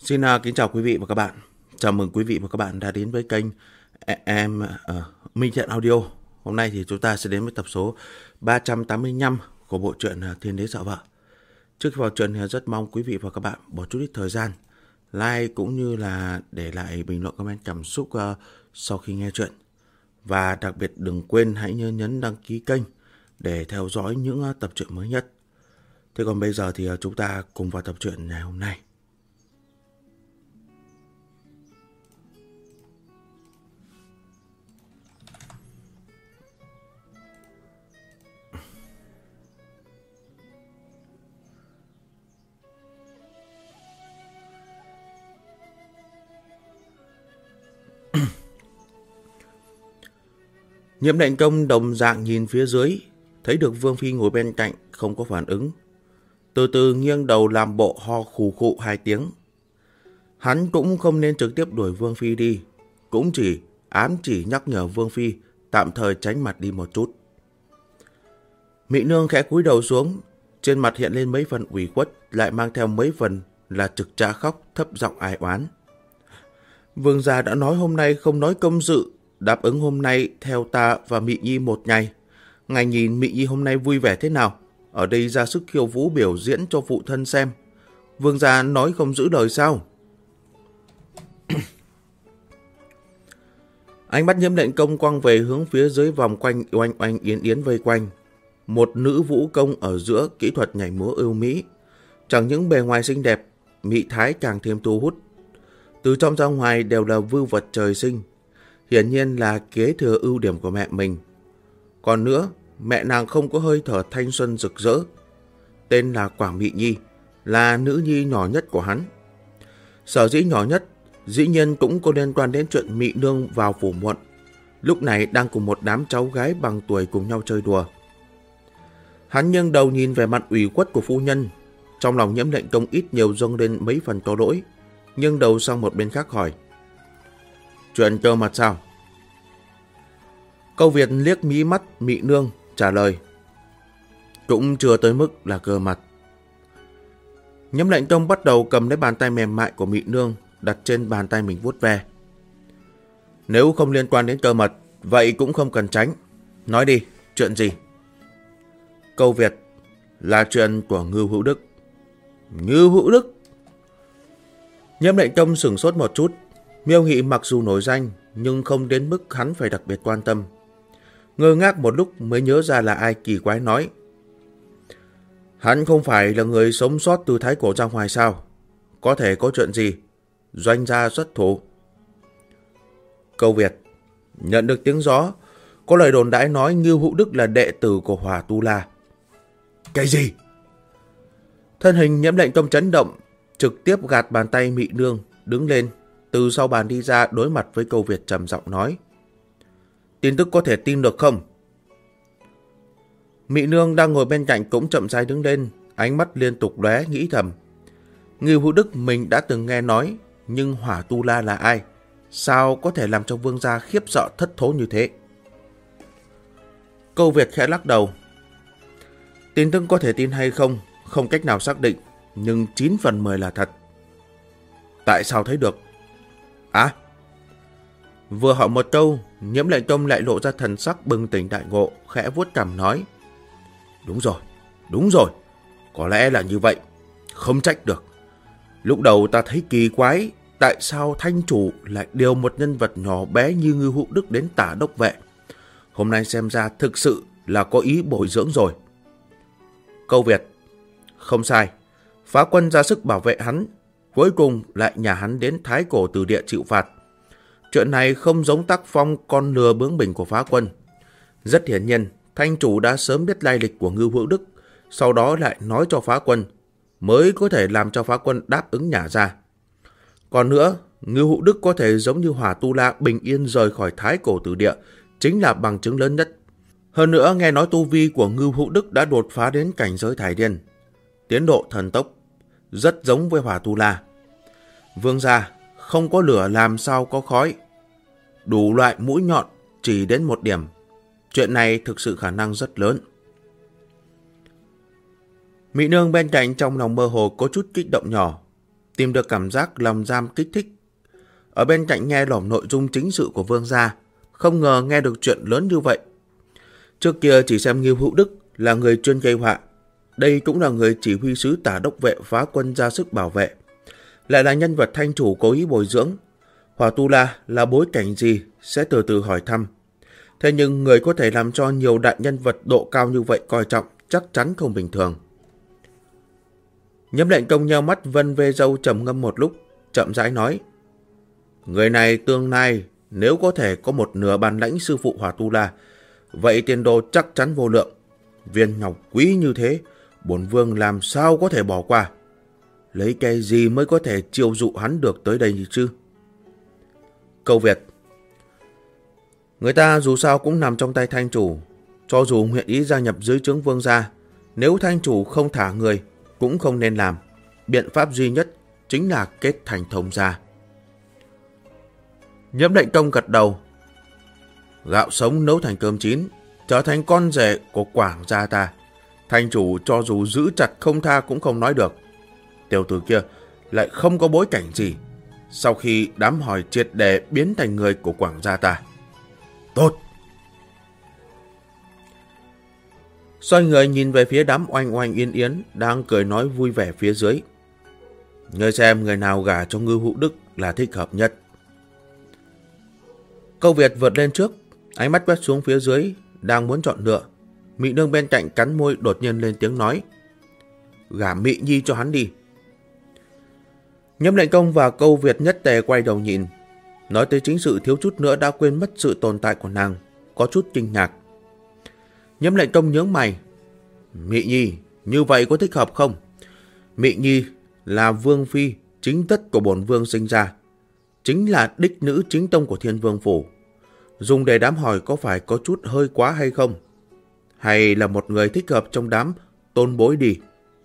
Kính chào quý vị và các bạn. Chào mừng quý vị và các bạn đã đến với kênh Minh Thiện Audio. Hôm nay thì chúng ta sẽ đến với tập số 385 của bộ truyện Thiên Đế Sợ Vợ. Trước khi vào truyện thì rất mong quý vị và các bạn bỏ chút ít thời gian like cũng như là để lại bình luận comment cảm xúc sau khi nghe truyện. Và đặc biệt đừng quên hãy nhấn đăng ký kênh để theo dõi những tập truyện mới nhất. Thế còn bây giờ thì chúng ta cùng vào tập truyện ngày hôm nay. Nhiễm Lệnh Công đồng dạng nhìn phía dưới, thấy được Vương Phi ngồi bên cạnh không có phản ứng. Từ từ nghiêng đầu làm bộ ho khù khụ 2 tiếng. Hắn cũng không nên trực tiếp đuổi Vương Phi đi, cũng chỉ ám chỉ nhắc nhở Vương Phi tạm thời tránh mặt đi một chút. Mị nương khẽ cúi đầu xuống, trên mặt hiện lên mấy phần ủy khuất, lại mang theo mấy phần là trực trá khóc, thấp giọng ai oán. Vương gia đã nói hôm nay không nói công sự, đáp ứng hôm nay theo ta và Mị Nhi một ngày. Ngài nhìn Mị Nhi hôm nay vui vẻ thế nào? Ở đây ra sức khiêu vũ biểu diễn cho phụ thân xem. Vương gia nói không giữ lời sao? Ánh mắt Nhiễm Lệnh Công quăng về hướng phía dưới vòng quanh oanh oanh yến yến vây quanh. Một nữ vũ công ở giữa, kỹ thuật nhảy múa ưu mỹ. Chẳng những bề ngoài xinh đẹp, mị thái càng thêm thu hút. Từ trong ra ngoài đều là vưu vật trời sinh. Hiển nhiên là kế thừa ưu điểm của mẹ mình. Còn nữa, mẹ nàng không có hơi thở thanh xuân rực rỡ. Tên là Quảng Mị Nhi, là nữ nhi nhỏ nhất của hắn. Sở dĩ nhỏ nhất, dĩ nhiên cũng có liên quan đến chuyện Mị nương vào phủ muộn. Lúc này đang cùng một đám cháu gái bằng tuổi cùng nhau chơi đùa. Hắn nghiêng đầu nhìn về mặt ủy khuất của phu nhân. Trong lòng Nhiễm Lệnh Công ít nhiều dâng lên mấy phần có lỗi, nghiêng đầu sang một bên khác hỏi. Chuyện cơ mật sao? Câu Việt liếc mí mắt Mị nương, trả lời. Cũng chưa tới mức là cơ mật. Nhiễm Lệnh Công bắt đầu cầm lấy bàn tay mềm mại của Mị nương, đặt trên bàn tay mình vuốt ve. Nếu không liên quan đến cơ mật, vậy cũng không cần tránh. Nói đi, chuyện gì? Câu Việt, là chuyện của Ngưu Hữu Đức. Ngưu Hữu Đức? Nhiễm Lệnh Công sửng sốt một chút. Miêu Nghị mặc dù nổi danh, nhưng không đến mức hắn phải đặc biệt quan tâm. Ngơ ngác một lúc mới nhớ ra là ai, kỳ quái nói. Hắn không phải là người sống sót từ Thái Cổ ra ngoài sao? Có thể có chuyện gì? Doanh gia xuất thủ. Câu Việt, nhận được tiếng gió, có lời đồn đãi nói Ngưu Hữu Đức là đệ tử của Hỏa Tu La. Cái gì? Thân hình Nhiễm Lệnh Công chấn động, trực tiếp gạt bàn tay Mị nương, đứng lên, từ sau bàn đi ra đối mặt với Câu Việt trầm giọng nói. Tin tức có thể tin được không? Mị nương đang ngồi bên cạnh cũng chậm rãi đứng lên, ánh mắt liên tục lóe nghĩ thầm. Ngưu Hữu Đức mình đã từng nghe nói, nhưng Hỏa Tu La là ai? Sao có thể làm cho vương gia khiếp sợ thất thố như thế? Câu Việt khẽ lắc đầu. Tin tức có thể tin hay không, không cách nào xác định, nhưng 9 phần 10 là thật. Tại sao thấy được? Vừa hỏi một câu, Nhiễm Lệnh Công lại lộ ra thần sắc bừng tỉnh đại ngộ, khẽ vuốt cằm nói. Đúng rồi, có lẽ là như vậy, không trách được. Lúc đầu ta thấy kỳ quái, tại sao thanh chủ lại điều một nhân vật nhỏ bé như Ngưu Hữu Đức đến tả đốc vệ. Hôm nay xem ra thực sự là có ý bồi dưỡng rồi. Câu Việt, không sai, phá quân ra sức bảo vệ hắn, cuối cùng lại nhả hắn đến Thái Cổ Từ Địa chịu phạt. Chuyện này không giống tác phong con lừa bướng bỉnh của phá quân. Rất hiển nhiên, thanh chủ đã sớm biết lai lịch của Ngưu Hữu Đức, sau đó lại nói cho phá quân, mới có thể làm cho phá quân đáp ứng nhả ra. Còn nữa, Ngưu Hữu Đức có thể giống như Hỏa Tu La bình yên rời khỏi Thái Cổ Từ Địa, chính là bằng chứng lớn nhất. Hơn nữa, nghe nói tu vi của Ngưu Hữu Đức đã đột phá đến cảnh giới Thải Điên. Tiến độ thần tốc, rất giống với Hỏa Tu La. Vương gia, không có lửa làm sao có khói. Đủ loại mũi nhọn chỉ đến một điểm. Chuyện này thực sự khả năng rất lớn. Mỹ nương bên cạnh trong lòng mơ hồ có chút kích động nhỏ. tìm được cảm giác lòng giam kích thích. Ở bên cạnh nghe lỏm nội dung chính sự của Vương gia, không ngờ nghe được chuyện lớn như vậy. Trước kia chỉ xem Ngưu Hữu Đức là người chuyên gây họa, đây cũng là người chỉ huy sứ Tả Đốc vệ phá quân ra sức bảo vệ, lại là nhân vật thanh chủ cố ý bồi dưỡng. Hỏa Tu La là bối cảnh gì sẽ từ từ hỏi thăm. Thế nhưng người có thể làm cho nhiều đại nhân vật độ cao như vậy coi trọng chắc chắn không bình thường. Nhâm Lệnh Công nheo mắt vân vê râu trầm ngâm một lúc, chậm rãi nói: người này tương lai nếu có thể có một nửa bản lãnh sư phụ Hỏa Tu La, vậy tiền đồ chắc chắn vô lượng. Viên ngọc quý như thế, bổn vương làm sao có thể bỏ qua? Lấy cái gì mới có thể chiêu dụ hắn được tới đây chứ? Câu Việt: người ta dù sao cũng nằm trong tay thanh chủ, cho dù nguyện ý gia nhập dưới trướng vương gia, nếu thanh chủ không thả người cũng không nên làm. Biện pháp duy nhất chính là kết thành thông gia. Nhâm Lệnh Công gật đầu. Gạo sống nấu thành cơm chín, trở thành con rể của Quảng gia ta, thanh chủ cho dù giữ chặt không tha cũng không nói được. Tiểu tử kia lại không có bối cảnh gì, sau khi đám hỏi triệt để biến thành người của Quảng gia ta. Tốt. Xoay người nhìn về phía đám oanh oanh yên yến đang cười nói vui vẻ phía dưới. Ngươi xem người nào gả cho Ngưu Hữu Đức là thích hợp nhất. Câu Việt vượt lên trước, ánh mắt quét xuống phía dưới, đang muốn chọn lựa. Mị nương bên cạnh cắn môi đột nhiên lên tiếng nói: gả Mị Nhi cho hắn đi. Nhâm Lệnh Công và Câu Việt nhất tề quay đầu nhìn. Nói tới chính sự thiếu chút nữa đã quên mất sự tồn tại của nàng, có chút kinh ngạc. Nhâm Lệnh Công nhướng mày: Mị Nhi, như vậy có thích hợp không? Mị Nhi là vương phi chính tất của bổn vương sinh ra, chính là đích nữ chính tông của Thiên Vương phủ. Dùng để đám hỏi có phải có chút hơi quá hay không? Hay là một người thích hợp trong đám tôn bối đi?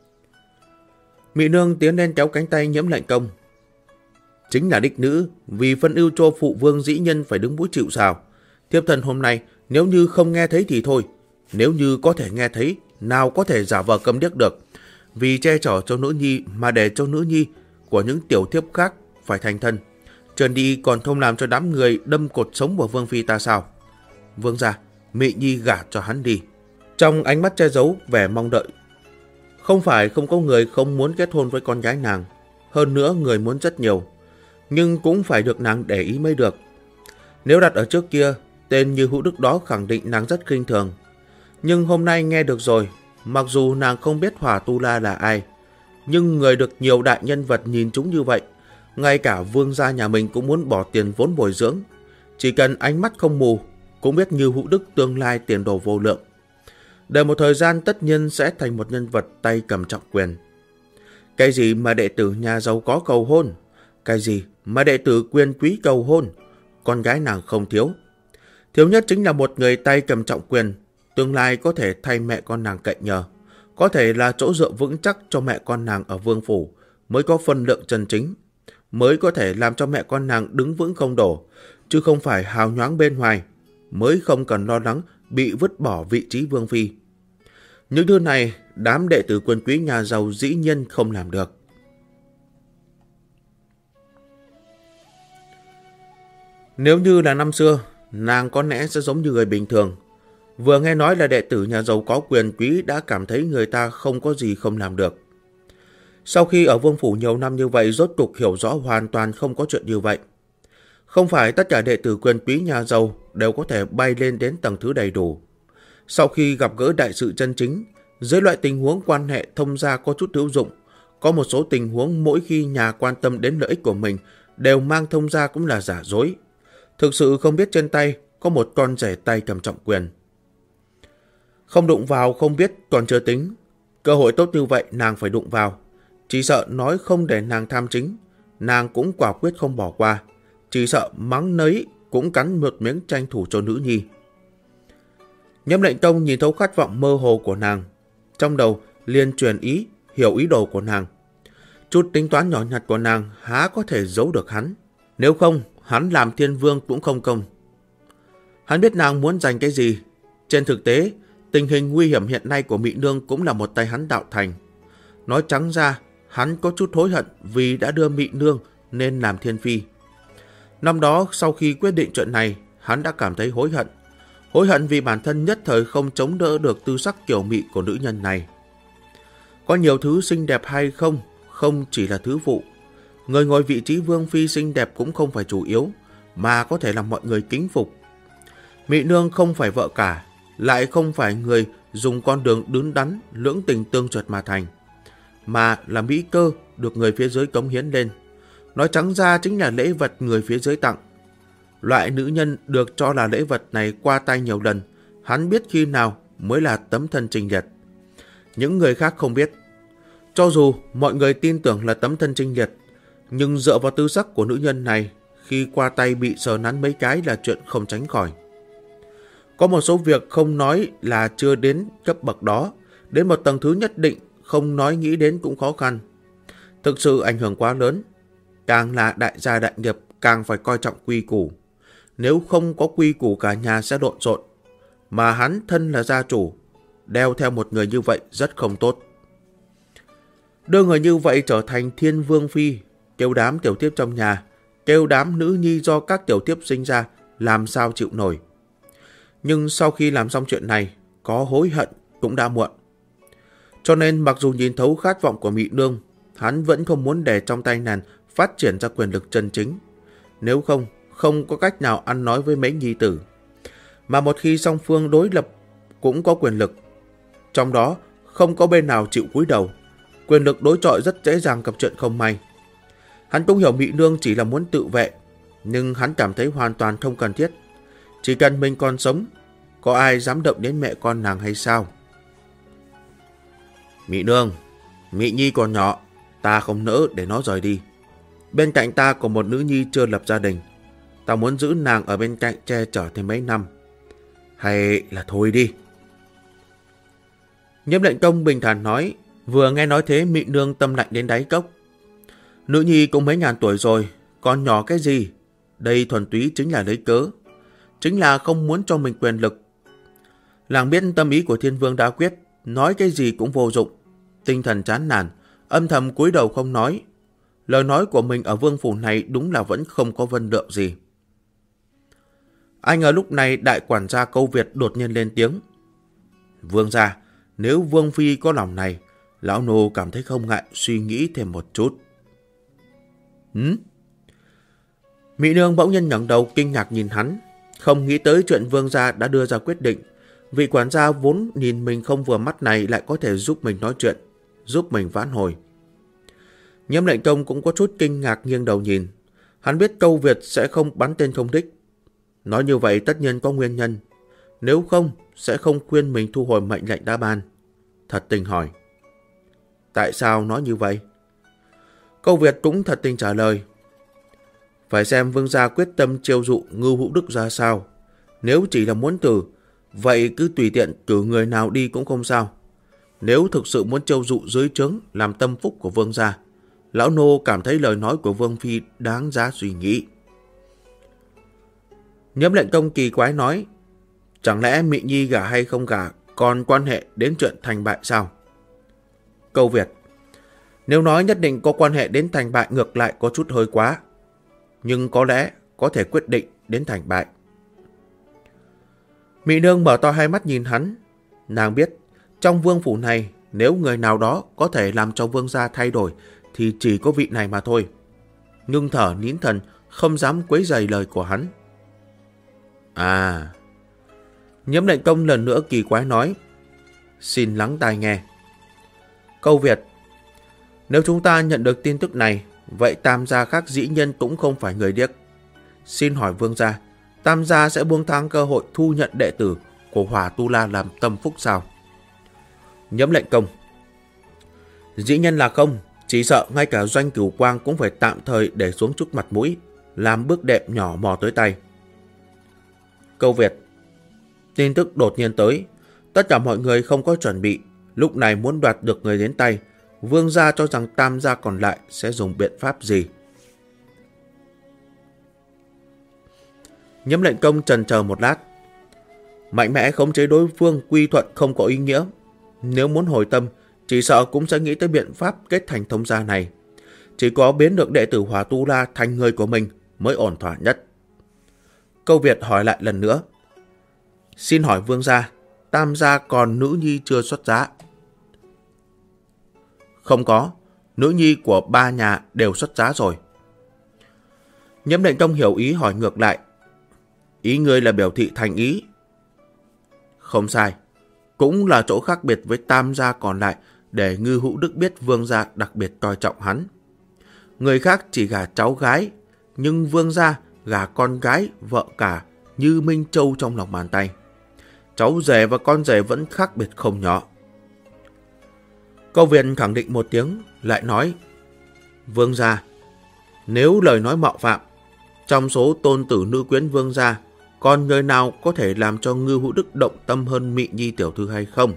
Mị nương tiến lên kéo cánh tay Nhâm Lệnh Công. Chính là đích nữ, vì phân ưu cho phụ vương dĩ nhân phải đứng mũi chịu sào. Thiếp thân hôm nay nếu như không nghe thấy thì thôi, nếu như có thể nghe thấy, nào có thể giả vờ câm điếc được. Vì che chở cho nữ nhi mà để cho nữ nhi của những tiểu thiếp khác phải thành thân, trần đi còn không làm cho đám người đâm cột sống của vương phi ta sao? Vương gia, Mị Nhi gả cho hắn đi. Trong ánh mắt che giấu vẻ mong đợi. Không phải không có người không muốn kết hôn với con gái nàng, hơn nữa người muốn rất nhiều, nhưng cũng phải được nàng để ý mới được. Nếu đặt ở trước kia, tên Như Hữu Đức đó khẳng định nàng rất khinh thường. Nhưng hôm nay nghe được rồi, mặc dù nàng không biết Hỏa Tu La là ai, nhưng người được nhiều đại nhân vật nhìn chúng như vậy, ngay cả vương gia nhà mình cũng muốn bỏ tiền vốn bồi dưỡng. Chỉ cần ánh mắt không mù, cũng biết Như Hữu Đức tương lai tiền đồ vô lượng. Đợi một thời gian tất nhiên sẽ thành một nhân vật tay cầm trọng quyền. Cái gì mà đệ tử nhà giàu có cầu hôn? Cái gì mà đệ tử quyền quý cầu hôn? Con gái nàng không thiếu. Thiếu nhất chính là một người tay cầm trọng quyền, tương lai có thể thay mẹ con nàng cậy nhờ, có thể là chỗ dựa vững chắc cho mẹ con nàng ở vương phủ, mới có phân lượng chân chính, mới có thể làm cho mẹ con nàng đứng vững không đổ, chứ không phải hào nhoáng bên ngoài, mới không cần lo lắng bị vứt bỏ vị trí vương phi. Những thứ này, đám đệ tử quyền quý nhà giàu dĩ nhiên không làm được. Nếu như là năm xưa, nàng có lẽ sẽ giống như người bình thường. Vừa nghe nói là đệ tử nhà giàu có quyền quý đã cảm thấy người ta không có gì không làm được. Sau khi ở vương phủ nhiều năm như vậy, rốt cục hiểu rõ hoàn toàn không có chuyện như vậy. Không phải tất cả đệ tử quyền quý nhà giàu đều có thể bay lên đến tầng thứ đầy đủ. Sau khi gặp gỡ đại sự chân chính, dưới loại tình huống quan hệ thông gia có chút hữu dụng, có một số tình huống mỗi khi nhà quan tâm đến lợi ích của mình đều mang thông gia cũng là giả dối. Thực sự không biết trên tay có một con rể tay cầm trọng quyền. Không đụng vào không biết còn chưa tính, cơ hội tốt như vậy nàng phải đụng vào. Chỉ sợ nói không để nàng tham chính, nàng cũng quả quyết không bỏ qua. Chỉ sợ mắng nấy cũng cắn một miếng tranh thủ cho nữ nhi. Nhâm Lệnh Công nhìn thấu khát vọng mơ hồ của nàng, trong đầu liền truyền ý, hiểu ý đồ của nàng. Chút tính toán nhỏ nhặt của nàng há có thể giấu được hắn. Nếu không, hắn làm thiên vương cũng không công. Hắn biết nàng muốn giành cái gì. Trên thực tế, tình hình nguy hiểm hiện nay của Mị Nương cũng là một tay hắn tạo thành. Nói trắng ra, hắn có chút hối hận vì đã đưa Mị Nương nên làm thiên phi. Năm đó sau khi quyết định chuyện này, hắn đã cảm thấy hối hận. Hối hận vì bản thân nhất thời không chống đỡ được tư sắc kiều mị của nữ nhân này. Có nhiều thứ xinh đẹp hay không, không chỉ là thứ phụ. Người ngồi vị trí vương phi xinh đẹp cũng không phải chủ yếu, mà có thể làm mọi người kính phục. Mị Nương không phải vợ cả, lại không phải người dùng con đường đứng đắn, lưỡng tình tương duyệt mà thành, mà là mỹ cơ được người phía dưới cống hiến lên. Nói trắng ra chính là lễ vật người phía dưới tặng. Loại nữ nhân được cho là lễ vật này qua tay nhiều lần, hắn biết khi nào mới là tấm thân trinh liệt. Những người khác không biết. Cho dù mọi người tin tưởng là tấm thân trinh liệt, nhưng dựa vào tư sắc của nữ nhân này, khi qua tay bị sờ nắn mấy cái là chuyện không tránh khỏi. Có một số việc không nói là chưa đến cấp bậc đó, đến một tầng thứ nhất định không nói nghĩ đến cũng khó khăn. Thực sự ảnh hưởng quá lớn. Càng là đại gia đại nghiệp càng phải coi trọng quy củ. Nếu không có quy củ cả nhà sẽ lộn xộn. Mà hắn thân là gia chủ, đeo theo một người như vậy rất không tốt. Đưa người như vậy trở thành thiên vương phi, kêu đám tiểu thiếp trong nhà, kêu đám nữ nhi do các tiểu thiếp sinh ra, làm sao chịu nổi. Nhưng sau khi làm xong chuyện này, có hối hận cũng đã muộn. Cho nên mặc dù nhìn thấu khát vọng của Mị Nương, hắn vẫn không muốn để trong tay nàng phát triển ra quyền lực chân chính. Nếu không, không có cách nào ăn nói với mấy nhi tử. Mà một khi song phương đối lập cũng có quyền lực, trong đó không có bên nào chịu cúi đầu, quyền lực đối chọi rất dễ dàng gặp chuyện không may. Hắn cũng hiểu Mị Nương chỉ là muốn tự vệ, nhưng hắn cảm thấy hoàn toàn không cần thiết. Chỉ cần mình còn sống, có ai dám động đến mẹ con nàng hay sao? Mị Nương, Mị Nhi còn nhỏ, ta không nỡ để nó rời đi. Bên cạnh ta có một nữ nhi chưa lập gia đình, ta muốn giữ nàng ở bên cạnh che chở thêm mấy năm. Hay là thôi đi. Nhiễm Lệnh Công bình thản nói. Vừa nghe nói thế, Mị Nương tâm lạnh đến đáy cốc. Nữ nhi cũng mấy ngàn tuổi rồi, còn nhỏ cái gì? Đây thuần túy chính là lấy cớ, chính là không muốn cho mình quyền lực. Làng biết tâm ý của Thiên Vương đã quyết, nói cái gì cũng vô dụng. Tinh thần chán nản, âm thầm cúi đầu không nói. Lời nói của mình ở vương phủ này đúng là vẫn không có vân lượng gì. Ai ngờ lúc này đại quản gia Câu Việt đột nhiên lên tiếng. Vương gia, nếu Vương Phi có lòng này, lão nô cảm thấy không ngại suy nghĩ thêm một chút. Mị Nương bỗng nhiên ngẩng đầu kinh ngạc nhìn hắn, không nghĩ tới chuyện Vương gia đã đưa ra quyết định. Vị quản gia vốn nhìn mình không vừa mắt này lại có thể giúp mình nói chuyện, giúp mình vãn hồi. Nhiễm Lệnh Công cũng có chút kinh ngạc nghiêng đầu nhìn. Hắn biết Câu Việt sẽ không bắn tên không đích. Nói như vậy tất nhiên có nguyên nhân. Nếu không, sẽ không khuyên mình thu hồi mệnh lệnh đã ban. Thật tình hỏi. Tại sao nói như vậy? Câu Việt cũng thật tình trả lời. Phải xem Vương gia quyết tâm chiêu dụ Ngưu Hữu Đức ra sao. Nếu chỉ là muốn tử, vậy cứ tùy tiện cử người nào đi cũng không sao. Nếu thực sự muốn chiêu dụ dưới trướng làm tâm phúc của Vương gia, lão nô cảm thấy lời nói của Vương Phi đáng giá suy nghĩ. Nhiễm Lệnh Công kỳ quái nói. Chẳng lẽ Mị Nhi gả hay không gả còn quan hệ đến chuyện thành bại sao? Câu Việt. Nếu nói nhất định có quan hệ đến thành bại ngược lại có chút hơi quá. Nhưng có lẽ có thể quyết định đến thành bại. Mị Nương mở to hai mắt nhìn hắn. Nàng biết trong vương phủ này nếu người nào đó có thể làm cho vương gia thay đổi thì chỉ có vị này mà thôi. Ngưng thở nín thần không dám quấy rầy lời của hắn. À... Nhiễm Lệnh Công lần nữa kỳ quái nói. Xin lắng tai nghe. Câu Việt. Nếu chúng ta nhận được tin tức này, vậy Tam gia khác dĩ nhiên cũng không phải người điếc. Xin hỏi Vương gia, Tam gia sẽ buông tha cơ hội thu nhận đệ tử của Hỏa Tu La làm tâm phúc sao? Nhiễm Lệnh Công. Dĩ nhiên là không, chỉ sợ ngay cả Doanh Cửu Quang cũng phải tạm thời để xuống chút mặt mũi, làm bước đệm nhỏ mò tới tay. Câu Việt. Tin tức đột nhiên tới, tất cả mọi người không có chuẩn bị, lúc này muốn đoạt được người đến tay, Vương gia cho rằng Tam gia còn lại sẽ dùng biện pháp gì? Nhiễm Lệnh Công chần chờ một lát. Mạnh mẽ khống chế đối phương quy thuận không có ý nghĩa. Nếu muốn hồi tâm, chỉ sợ cũng sẽ nghĩ tới biện pháp kết thành thông gia này. Chỉ có biến được đệ tử Hỏa Tu La thành người của mình mới ổn thỏa nhất. Câu Việt hỏi lại lần nữa. Xin hỏi vương gia, Tam gia còn nữ nhi chưa xuất giá? Không có, nữ nhi của ba nhà đều xuất giá rồi. Nhiễm Lệnh Tông hiểu ý hỏi ngược lại. Ý ngươi là biểu thị thành ý? Không sai, cũng là chỗ khác biệt với Tam gia còn lại để Ngư Hữu Đức biết vương gia đặc biệt coi trọng hắn. Người khác chỉ gả cháu gái, nhưng vương gia gả con gái, vợ cả như Minh Châu trong lòng bàn tay. Cháu rể và con rể vẫn khác biệt không nhỏ. Câu Việt khẳng định một tiếng, lại nói. Vương gia, nếu lời nói mạo phạm, trong số tôn tử nữ quyến vương gia, còn người nào có thể làm cho Ngư Hữu Đức động tâm hơn Mị Nhi tiểu thư hay không?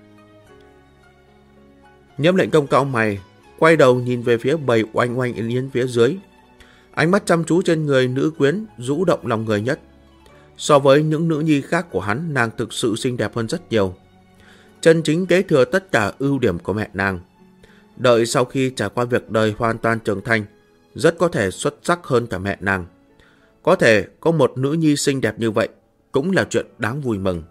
Nhiễm Lệnh Công cau mày, quay đầu nhìn về phía bầy oanh oanh yến yến phía dưới. Ánh mắt chăm chú trên người nữ quyến rũ động lòng người nhất. So với những nữ nhi khác của hắn, nàng thực sự xinh đẹp hơn rất nhiều. Chân chính kế thừa tất cả ưu điểm của mẹ nàng. Đợi sau khi trải qua việc đời hoàn toàn trưởng thành, rất có thể xuất sắc hơn cả mẹ nàng. Có thể có một nữ nhi xinh đẹp như vậy cũng là chuyện đáng vui mừng.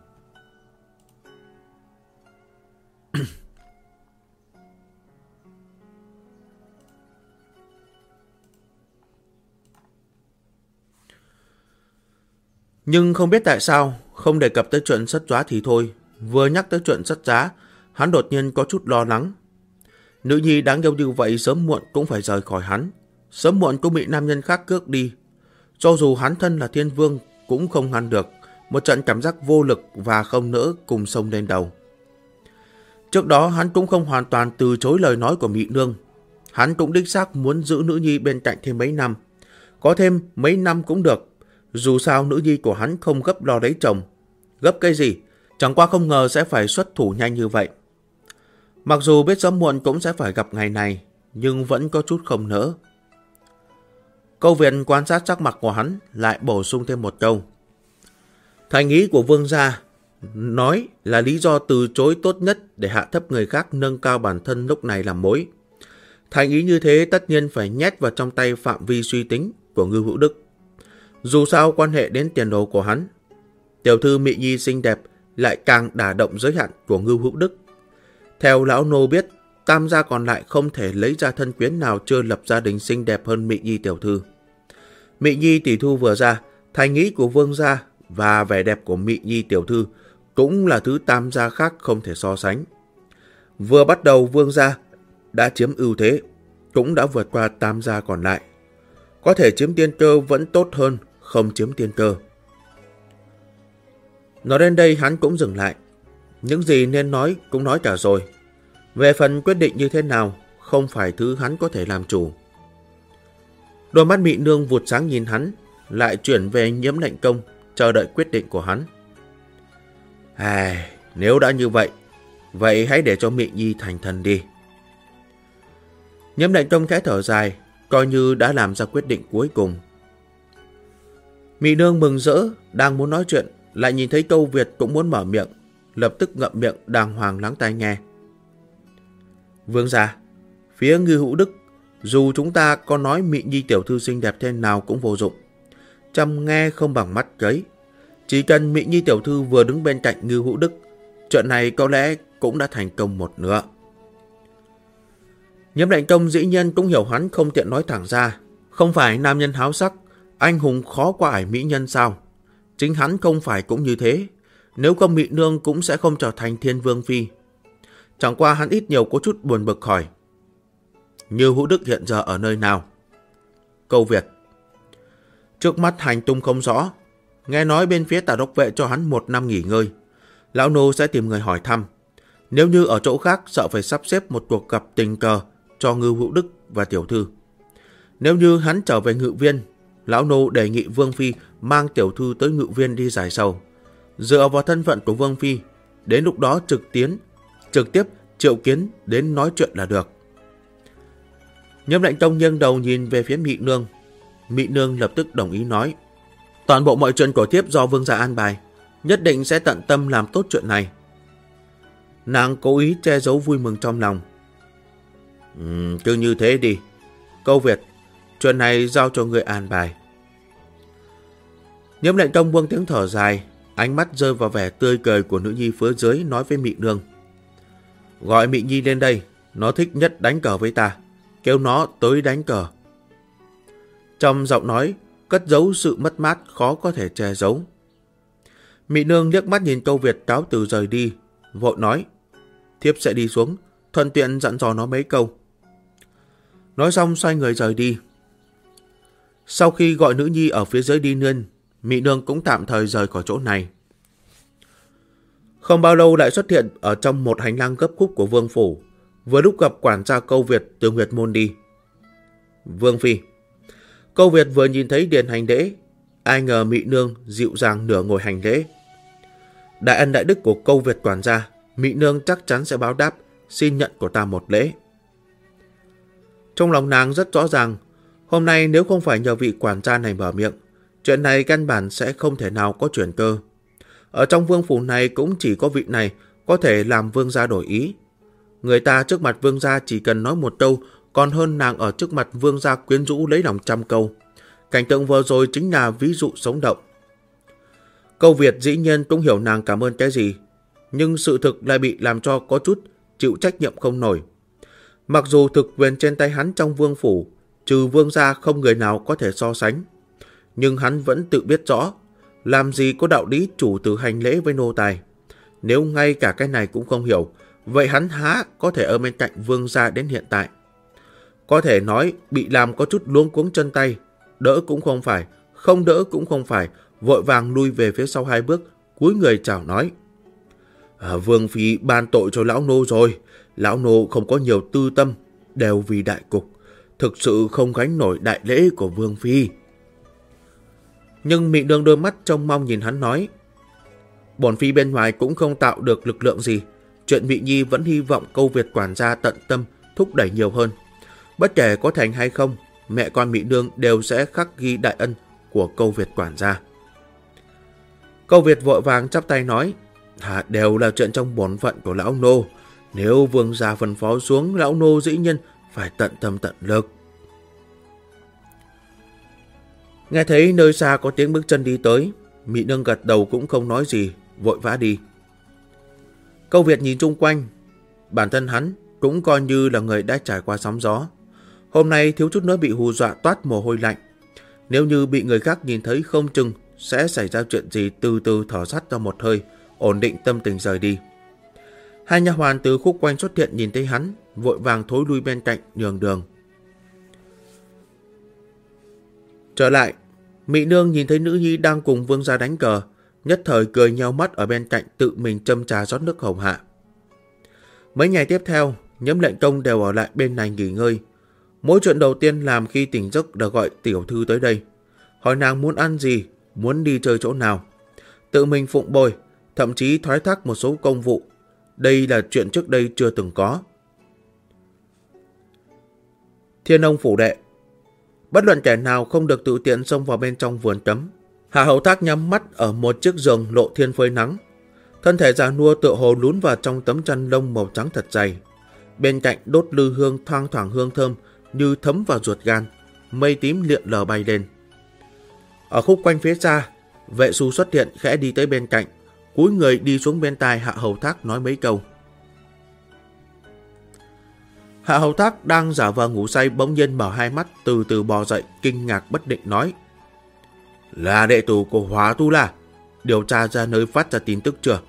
Nhưng không biết tại sao không đề cập tới chuyện xuất giá thì thôi. Vừa nhắc tới chuyện xuất giá, hắn đột nhiên có chút lo lắng. Nữ nhi đáng yêu như vậy sớm muộn cũng phải rời khỏi hắn. Sớm muộn cũng bị nam nhân khác cướp đi. Cho dù hắn thân là thiên vương cũng không ngăn được. Một trận cảm giác vô lực và không nỡ cùng xông lên đầu. Trước đó hắn cũng không hoàn toàn từ chối lời nói của Mị Nương. Hắn cũng đích xác muốn giữ nữ nhi bên cạnh thêm mấy năm. Có thêm mấy năm cũng được. Dù sao nữ nhi của hắn không gấp lo lấy chồng. Gấp cái gì? Chẳng qua không ngờ sẽ phải xuất thủ nhanh như vậy. Mặc dù biết sớm muộn cũng sẽ phải gặp ngày này, nhưng vẫn có chút không nỡ. Câu Việt quan sát sắc mặt của hắn, lại bổ sung thêm một câu. Thành ý của vương gia nói là lý do từ chối tốt nhất để hạ thấp người khác, nâng cao bản thân lúc này làm mối. Thành ý như thế tất nhiên phải nhét vào trong tay phạm vi suy tính của Ngư Hữu Đức. Dù sao quan hệ đến tiền đồ của hắn, tiểu thư Mị Nhi xinh đẹp lại càng đả động giới hạn của Ngư Hữu Đức. Theo lão nô biết, Tam gia còn lại không thể lấy ra thân quyến nào chưa lập gia đình xinh đẹp hơn Mị Nhi tiểu thư. Mị Nhi tỷ thu vừa ra, thành ý của vương gia và vẻ đẹp của Mị Nhi tiểu thư cũng là thứ Tam gia khác không thể so sánh. Vừa bắt đầu vương gia đã chiếm ưu thế, cũng đã vượt qua Tam gia còn lại. Có thể chiếm tiên cơ vẫn tốt hơn không chiếm tiên cơ. Nói đến đây hắn cũng dừng lại. Những gì nên nói cũng nói cả rồi. Về phần quyết định như thế nào, không phải thứ hắn có thể làm chủ. Đôi mắt Mị Nương vụt sáng nhìn hắn, lại chuyển về Nhiễm Lệnh Công, chờ đợi quyết định của hắn. Nếu đã như vậy, vậy hãy để cho Mị Nhi thành thần đi. Nhiễm Lệnh Công khẽ thở dài, coi như đã làm ra quyết định cuối cùng. Mị Nương mừng rỡ, đang muốn nói chuyện, lại nhìn thấy Câu Việt cũng muốn mở miệng, lập tức ngậm miệng đàng hoàng lắng tai nghe. Vương gia, phía Ngư Hữu Đức, dù chúng ta có nói Mị Nhi tiểu thư xinh đẹp thế nào cũng vô dụng. Chăm nghe không bằng mắt thấy. Chỉ cần Mị Nhi tiểu thư vừa đứng bên cạnh Ngư Hữu Đức, chuyện này có lẽ cũng đã thành công một nửa. Nhiễm Lệnh Công dĩ nhiên cũng hiểu hắn không tiện nói thẳng ra. Không phải nam nhân háo sắc, anh hùng khó qua ải mỹ nhân sao? Chính hắn không phải cũng như thế. Nếu không Mị Nương cũng sẽ không trở thành Thiên Vương Phi. Chẳng qua hắn ít nhiều có chút buồn bực hỏi. Như Hữu Đức hiện giờ ở nơi nào? Câu Việt. Trước mắt hành tung không rõ. Nghe nói bên phía Tà Đốc Vệ cho hắn 1 năm nghỉ ngơi. Lão nô sẽ tìm người hỏi thăm. Nếu như ở chỗ khác sợ phải sắp xếp một cuộc gặp tình cờ cho Ngư Hữu Đức và tiểu thư. Nếu như hắn trở về Ngự Viên, lão nô đề nghị Vương Phi mang tiểu thư tới Ngự Viên đi giải sầu. Dựa vào thân phận của Vương Phi, đến lúc đó trực tiếp triệu kiến đến nói chuyện là được. Nhiễm Lệnh Tông nghiêng đầu nhìn về phía Mị Nương. Mị Nương lập tức đồng ý nói. Toàn bộ mọi chuyện của thiếp do vương gia an bài, nhất định sẽ tận tâm làm tốt chuyện này. Nàng cố ý che giấu vui mừng trong lòng. Cứ như thế đi. Câu Việt, chuyện này giao cho người an bài. Nhiễm Lệnh Tông buông tiếng thở dài, ánh mắt rơi vào vẻ tươi cười của nữ nhi phía dưới, nói với Mị Nương. Gọi Mị Nhi lên đây, nó thích nhất đánh cờ với ta, kêu nó tới đánh cờ. Trong giọng nói cất giấu sự mất mát khó có thể che giấu. Mị Nương liếc mắt nhìn Câu Việt cáo từ rời đi, vội nói, thiếp sẽ đi xuống, thuận tiện dặn dò nó mấy câu. Nói xong xoay người rời đi. Sau khi gọi nữ nhi ở phía dưới đi nương, Mị Nương cũng tạm thời rời khỏi chỗ này. Không bao lâu lại xuất hiện ở trong một hành lang gấp khúc của vương phủ, vừa lúc gặp quản gia Câu Việt từ Nguyệt Môn đi. Vương phi. Câu Việt vừa nhìn thấy điện hành lễ, ai ngờ Mị Nương dịu dàng nửa ngồi hành lễ. Đại ân đại đức của Câu Việt quản gia, Mị Nương chắc chắn sẽ báo đáp, xin nhận của ta một lễ. Trong lòng nàng rất rõ ràng, hôm nay nếu không phải nhờ vị quản gia này mở miệng, chuyện này căn bản sẽ không thể nào có chuyển cơ. Ở trong vương phủ này cũng chỉ có vị này có thể làm vương gia đổi ý. Người ta trước mặt vương gia chỉ cần nói một câu, còn hơn nàng ở trước mặt vương gia quyến rũ lấy lòng trăm câu. Cảnh tượng vừa rồi chính là ví dụ sống động. Câu Việt dĩ nhiên cũng hiểu nàng cảm ơn cái gì, nhưng sự thực lại bị làm cho có chút chịu trách nhiệm không nổi. Mặc dù thực quyền trên tay hắn trong vương phủ, trừ vương gia không người nào có thể so sánh, nhưng hắn vẫn tự biết rõ, làm gì có đạo lý chủ tử hành lễ với nô tài. Nếu ngay cả cái này cũng không hiểu, vậy hắn há có thể ở bên cạnh vương gia đến hiện tại. Có thể nói bị làm có chút luống cuống chân tay, đỡ cũng không phải, không đỡ cũng không phải, vội vàng lui về phía sau 2 bước, cúi người chào nói. Vương phi ban tội cho lão nô rồi, lão nô không có nhiều tư tâm, đều vì đại cục, thực sự không gánh nổi đại lễ của vương phi. Nhưng Mị Nương đôi mắt trông mong nhìn hắn nói, bổn phi bên ngoài cũng không tạo được lực lượng gì, chuyện Mị Nhi vẫn hy vọng Câu Việt quản gia tận tâm thúc đẩy nhiều hơn. Bất kể có thành hay không, mẹ con Mị Nương đều sẽ khắc ghi đại ân của Câu Việt quản gia. Câu Việt vội vàng chắp tay nói, đều là chuyện trong bổn phận của lão nô, nếu vương gia phân phó xuống, lão nô dĩ nhiên phải tận tâm tận lực. Nghe thấy nơi xa có tiếng bước chân đi tới, Mị Nương gật đầu cũng không nói gì, vội vã đi. Câu Việt nhìn chung quanh, bản thân hắn cũng coi như là người đã trải qua sóng gió. Hôm nay thiếu chút nữa bị hù dọa toát mồ hôi lạnh. Nếu như bị người khác nhìn thấy không chừng sẽ xảy ra chuyện gì, từ từ thở sắt ra một hơi, ổn định tâm tình rời đi. 2 nha hoàn từ khúc quanh xuất hiện nhìn thấy hắn, vội vàng thối lui bên cạnh nhường đường. Trở lại, Mị Nương nhìn thấy nữ nhi đang cùng vương gia đánh cờ, nhất thời cười nheo mắt ở bên cạnh tự mình châm trà rót nước hồng hạ. Mấy ngày tiếp theo, Nhiễm Lệnh Tông đều ở lại bên này nghỉ ngơi. Mỗi chuyện đầu tiên làm khi tỉnh giấc là gọi tiểu thư tới đây, hỏi nàng muốn ăn gì, muốn đi chơi chỗ nào, tự mình phụng bồi, thậm chí thoái thác một số công vụ. Đây là chuyện trước đây chưa từng có. Thiên Ông phủ đệ, bất luận kẻ nào không được tự tiện xông vào bên trong vườn cấm. Hạ Hậu Thác nhắm mắt ở một chiếc giường lộ thiên phơi nắng, thân thể già nua tựa hồ lún vào trong tấm chăn lông màu trắng thật dày. Bên cạnh đốt lư hương thoang thoảng hương thơm như thấm vào ruột gan, mây tím liệng lờ bay lên. Ở khúc quanh phía xa, vệ xu xuất hiện khẽ đi tới bên cạnh, cúi người đi xuống bên tai Hạ Hầu Thác nói mấy câu. Hạ Hầu Thác đang giả vờ ngủ say bỗng nhiên mở 2 mắt, từ từ bò dậy, kinh ngạc bất định nói, là đệ tử của Hóa Tu La, điều tra ra nơi phát ra tin tức chưa?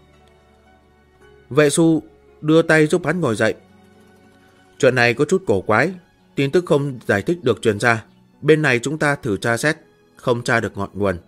Vệ xu đưa tay giúp hắn ngồi dậy. Chuyện này có chút cổ quái, tin tức không giải thích được truyền ra, bên này chúng ta thử tra xét, không tra được ngọn nguồn.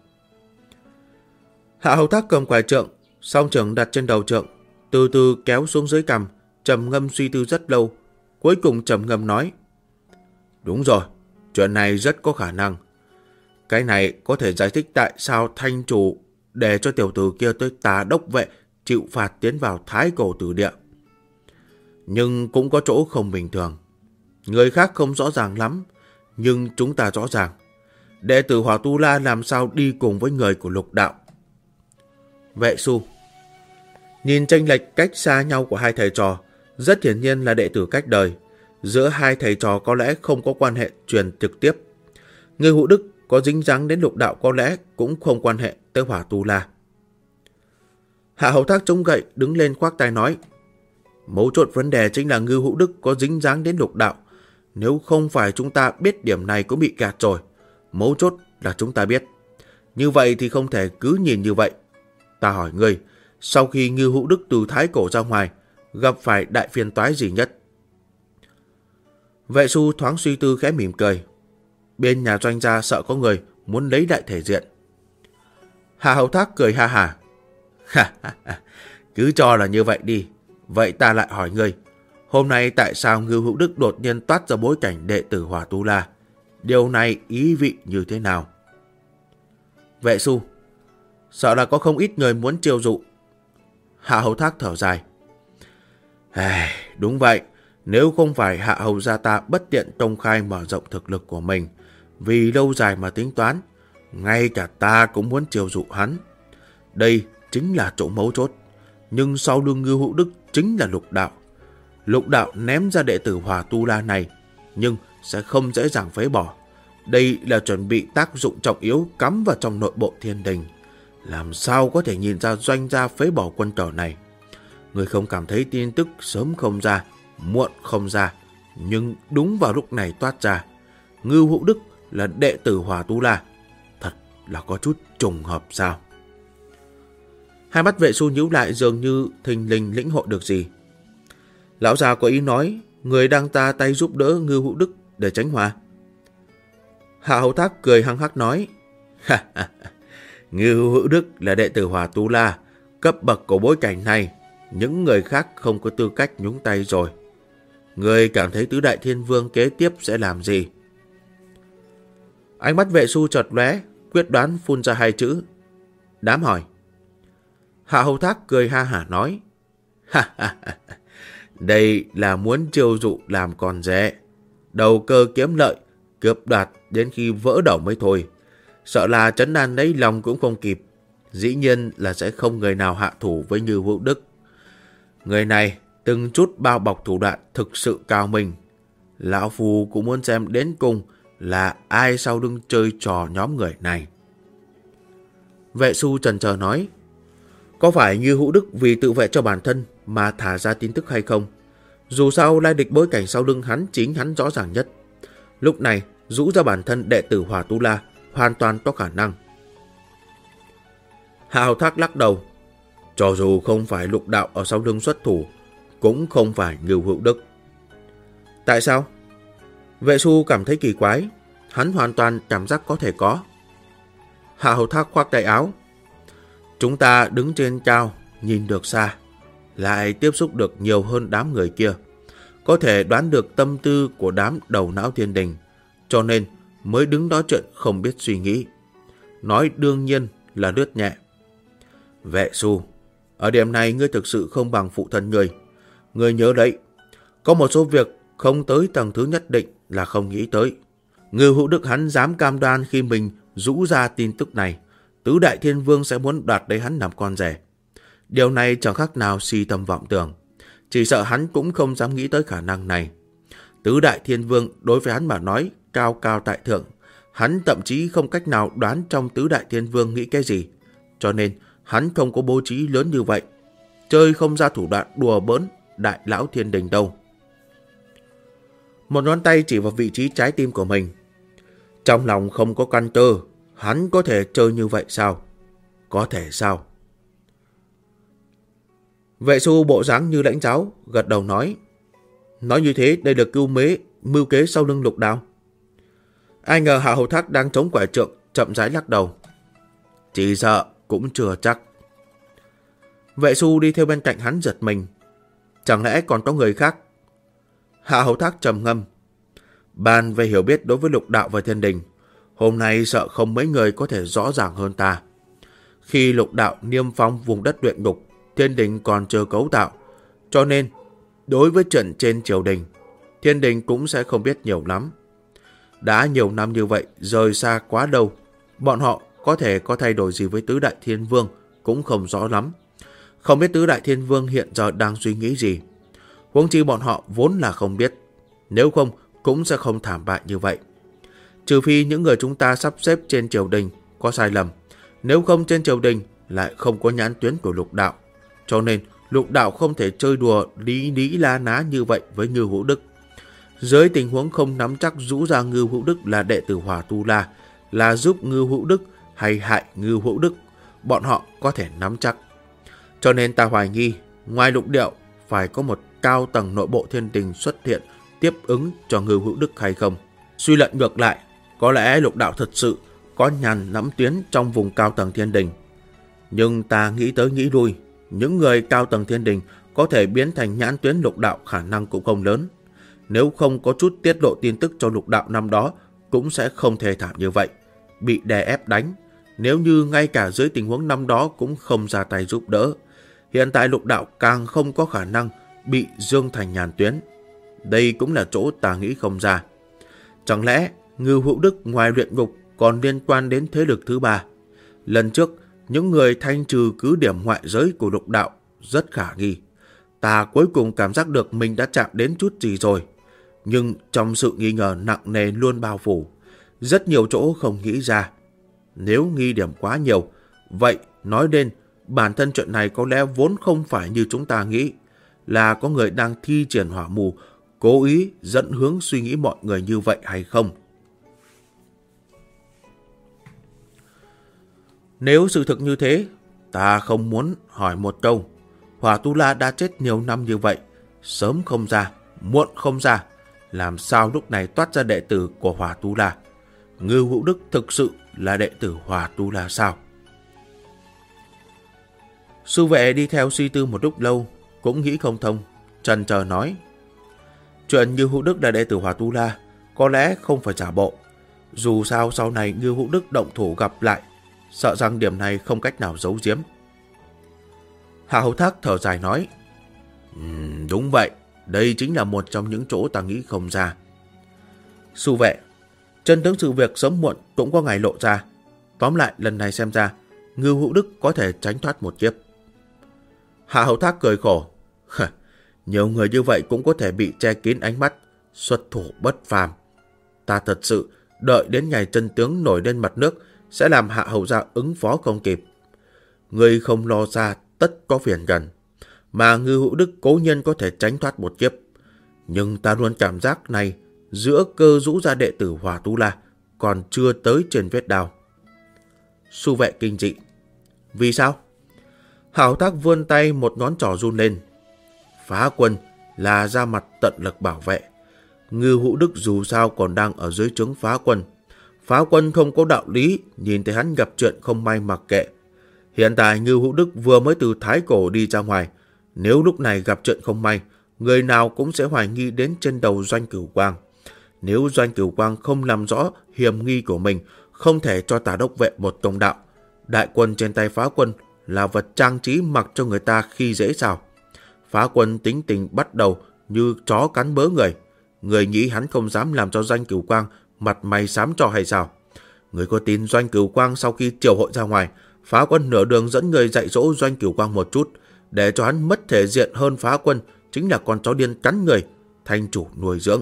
Hạ Hầu Thác cầm quải trượng, song trưởng đặt trên đầu trượng, từ từ kéo xuống dưới cằm, trầm ngâm suy tư rất lâu, cuối cùng trầm ngâm nói, đúng rồi, chuyện này rất có khả năng. Cái này có thể giải thích tại sao thanh chủ để cho tiểu tử kia tới Tà Đốc vệ chịu phạt tiến vào Thái Cổ Tử Địa. Nhưng cũng có chỗ không bình thường. Người khác không rõ ràng lắm, nhưng chúng ta rõ ràng. Đệ tử Hỏa Tu La làm sao đi cùng với người của Lục Đạo? Vệ Xu, Nhìn chênh lệch cách xa nhau của hai thầy trò, rất hiển nhiên là đệ tử cách đời. Giữa hai thầy trò có lẽ không có quan hệ truyền trực tiếp. Ngư Hữu Đức có dính dáng đến Lục Đạo có lẽ cũng không quan hệ tới Hỏa Tu La. Hạ Hầu Thác chống gậy đứng lên khoác tay nói: mấu chốt vấn đề chính là Ngư Hữu Đức có dính dáng đến Lục Đạo. Nếu không phải chúng ta biết điểm này cũng bị kẹt rồi. Mấu chốt là chúng ta biết. Như vậy thì không thể cứ nhìn như vậy. Ta hỏi ngươi, sau khi Ngư Hữu Đức từ Thái Cổ ra ngoài, gặp phải đại phiền toái gì nhất? Vệ Xu thoáng suy tư khẽ mỉm cười. Bên nhà doanh gia sợ có người muốn lấy đại thể diện. Hạ Hầu Thác cười ha hả. Cứ cho là như vậy đi. Vậy ta lại hỏi ngươi, hôm nay tại sao Ngưu Hữu Đức đột nhiên toát ra bối cảnh đệ tử Hỏa Tu La? Điều này ý vị như thế nào? Vệ Xu: sợ là có không ít người muốn chiêu dụ. Hạ Hầu Thác thở dài. Đúng vậy, nếu không phải Hạ Hầu gia ta bất tiện công khai mở rộng thực lực của mình, vì lâu dài mà tính toán, ngay cả ta cũng muốn chiêu dụ hắn. Đây chính là chỗ mấu chốt. Nhưng sau lưng Ngưu Hữu Đức chính là Lục Đạo. Lục Đạo ném ra đệ tử Hỏa Tu La này, nhưng sẽ không dễ dàng phế bỏ. Đây là chuẩn bị tác dụng trọng yếu cắm vào trong nội bộ thiên đình. Làm sao có thể nhìn ra doanh gia phế bỏ quân cờ này? Người không cảm thấy tin tức sớm không ra, muộn không ra, nhưng đúng vào lúc này toát ra. Ngưu Hữu Đức là đệ tử Hỏa Tu La. Thật là có chút trùng hợp sao? Hai mắt Vệ Xu nhíu lại, dường như thình lình lĩnh hội được gì. Lão già có ý nói người đang ta tay giúp đỡ Ngưu Hữu Đức để tránh họa. Hạ Hầu Thác cười hăng hắc nói: Ngưu Hữu Đức là đệ tử Hỏa Tu La, cấp bậc của bối cảnh này, những người khác không có tư cách nhúng tay rồi. Người cảm thấy tứ đại thiên vương kế tiếp sẽ làm gì? Ánh mắt Vệ Xu chợt lóe, quyết đoán phun ra hai chữ: đám hỏi. Hạ Hầu Thác cười ha hả nói: đây là muốn chiêu dụ làm con rể, đầu cơ kiếm lợi, cướp đoạt đến khi vỡ đầu mới thôi. Sợ là trấn an lấy lòng cũng không kịp. Dĩ nhiên là sẽ không người nào hạ thủ với Ngưu Hữu Đức. Người này từng chút bao bọc thủ đoạn thực sự cao minh. Lão Phu cũng muốn xem đến cùng là ai sau lưng chơi trò nhóm người này. Vệ Xu chần chờ nói: có phải Ngưu Hữu Đức vì tự vệ cho bản thân mà thả ra tin tức hay không? Dù sao lai lịch bối cảnh sau lưng hắn chính hắn rõ ràng nhất. Lúc này rũ ra bản thân đệ tử Hỏa Tu La hoàn toàn có khả năng. Hạ Hầu Thác lắc đầu: cho dù không phải Lục Đạo ở sau lưng xuất thủ, cũng không phải Ngưu Hữu Đức. Tại sao? Vệ Xu cảm thấy kỳ quái. Hắn hoàn toàn cảm giác có thể có. Hạ Hầu Thác khoác tay áo: chúng ta đứng trên cao, nhìn được xa, lại tiếp xúc được nhiều hơn đám người kia, có thể đoán được tâm tư của đám đầu não thiên đình, cho nên mới đứng đó chuyện không biết suy nghĩ. Nói đương nhiên là lướt nhẹ. Vệ Xu, ở điểm này ngươi thực sự không bằng phụ thân ngươi. Ngươi nhớ đấy, có một số việc không tới tầng thứ nhất định là không nghĩ tới. Ngưu Hữu Đức hắn dám cam đoan khi mình rũ ra tin tức này, tứ đại thiên vương sẽ muốn đoạt lấy hắn làm con rể. Điều này chẳng khác nào si tâm vọng tưởng. Chỉ sợ hắn cũng không dám nghĩ tới khả năng này. Tứ đại thiên vương đối với hắn mà nói cao cao tại thượng. Hắn thậm chí không cách nào đoán trong tứ đại thiên vương nghĩ cái gì. Cho nên hắn không có bố trí lớn như vậy. Chơi không ra thủ đoạn đùa bỡn đại lão thiên đình đâu. Một ngón tay chỉ vào vị trí trái tim của mình. Trong lòng không có căn cơ, hắn có thể chơi như vậy sao? Có thể sao? Vệ Xu bộ dáng như lãnh giáo, gật đầu nói: nói như thế đây là mưu kế sau lưng Lục Đạo. Ai ngờ Hạ Hầu Thác đang chống quẻ trượng, chậm rãi lắc đầu: chỉ sợ cũng chưa chắc. Vệ Xu đi theo bên cạnh hắn giật mình: chẳng lẽ còn có người khác? Hạ Hầu Thác trầm ngâm: bàn về hiểu biết đối với Lục Đạo và thiên đình, hôm nay sợ không mấy người có thể rõ ràng hơn ta. Khi Lục Đạo niêm phong vùng đất luyện ngục, thiên đình còn chưa cấu tạo, cho nên đối với trận trên triều đình, thiên đình cũng sẽ không biết nhiều lắm. Đã nhiều năm như vậy, rời xa quá lâu, bọn họ có thể có thay đổi gì với tứ đại thiên vương cũng không rõ lắm. Không biết tứ đại thiên vương hiện giờ đang suy nghĩ gì. Huống chi bọn họ vốn là không biết. Nếu không cũng sẽ không thảm bại như vậy. Trừ phi những người chúng ta sắp xếp trên triều đình có sai lầm. Nếu không trên triều đình lại không có nhãn tuyến của Lục đạo. Cho nên Lục đạo không thể chơi đùa lý la ná như vậy với Ngưu Hữu Đức. Dưới tình huống không nắm chắc rũ ra Ngưu Hữu Đức là đệ tử Hỏa Tu La, là giúp Ngưu Hữu Đức hay hại Ngưu Hữu Đức, bọn họ có thể nắm chắc. Cho nên ta hoài nghi, ngoài Lục điệu phải có một cao tầng nội bộ thiên đình xuất hiện tiếp ứng cho Ngưu Hữu Đức hay không. Suy luận ngược lại, có lẽ Lục đạo thật sự có nhàn nắm tuyến trong vùng cao tầng thiên đình. Nhưng ta nghĩ tới nghĩ lui, những người cao tầng thiên đình có thể biến thành nhãn tuyến Lục đạo khả năng cũng không lớn. Nếu không có chút tiết lộ tin tức cho Lục đạo năm đó, cũng sẽ không thê thảm như vậy, bị đè ép đánh. Nếu như ngay cả dưới tình huống năm đó cũng không ra tay giúp đỡ, hiện tại Lục đạo càng không có khả năng bị dương thành nhàn tuyến. Đây cũng là chỗ ta nghĩ không ra. Chẳng lẽ Ngưu Hữu Đức ngoài luyện ngục còn liên quan đến thế lực thứ ba? Lần trước, những người thanh trừ cứ điểm ngoại giới của Lục đạo rất khả nghi. Ta cuối cùng cảm giác được mình đã chạm đến chút gì rồi. Nhưng trong sự nghi ngờ nặng nề luôn bao phủ, rất nhiều chỗ không nghĩ ra. Nếu nghi điểm quá nhiều, vậy nói đến bản thân chuyện này có lẽ vốn không phải như chúng ta nghĩ, là có người đang thi triển hỏa mù, cố ý dẫn hướng suy nghĩ mọi người như vậy hay không? Nếu sự thực như thế, ta không muốn hỏi một câu. Hỏa Tu La đã chết nhiều năm như vậy, sớm không ra, muộn không ra, làm sao lúc này toát ra đệ tử của Hỏa Tu La? Ngưu Hữu Đức thực sự là đệ tử Hỏa Tu La sao? Sư vệ đi theo suy tư một lúc lâu, cũng nghĩ không thông, chần chờ nói: chuyện Ngưu Hữu Đức là đệ tử Hỏa Tu La có lẽ không phải giả bộ. Dù sao sau này Ngưu Hữu Đức động thủ gặp lại, sợ rằng điểm này không cách nào giấu giếm. Hạ Hầu Thác thở dài nói: đúng vậy, đây chính là một trong những chỗ ta nghĩ không ra. Sư vệ, chân tướng sự việc sớm muộn cũng có ngày lộ ra. Tóm lại lần này xem ra Ngưu Hữu Đức có thể tránh thoát một kiếp. Hạ Hầu Thác cười khổ: nhiều người như vậy cũng có thể bị che kín ánh mắt, xuất thủ bất phàm. Ta thật sự đợi đến ngày chân tướng nổi lên mặt nước sẽ làm Hạ Hầu gia ứng phó không kịp. Người không lo ra tất có phiền gần, mà Ngưu Hữu Đức cố nhiên có thể tránh thoát một kiếp. Nhưng ta luôn cảm giác này giữa cơ rũ ra đệ tử Hỏa Tu La còn chưa tới trên vết đao. Su vệ kinh dị: vì sao? Hảo Thác vươn tay, một ngón trỏ run lên. Phá quân là ra mặt tận lực bảo vệ. Ngưu Hữu Đức dù sao còn đang ở dưới trướng phá quân. Phá quân không có đạo lý, nhìn thấy hắn gặp chuyện không may mặc kệ. Hiện tại Ngưu Hữu Đức vừa mới từ Thái Cổ đi ra ngoài. Nếu lúc này gặp chuyện không may, người nào cũng sẽ hoài nghi đến trên đầu Doanh Cửu Quang. Nếu Doanh Cửu Quang không làm rõ hiểm nghi của mình, không thể cho Tả Đốc vệ một công đạo. Đại quân trên tay phá quân là vật trang trí mặc cho người ta khi dễ sao? Phá quân tính tình bắt đầu như chó cắn bớ người. Người nghĩ hắn không dám làm cho Doanh Cửu Quang mặt mày xám cho hay sao? Người có tin Doanh Cửu Quang sau khi triều hội ra ngoài, phá quân nửa đường dẫn người dạy dỗ Doanh Cửu Quang một chút, để cho hắn mất thể diện hơn phá quân, chính là con chó điên cắn người, thành chủ nuôi dưỡng.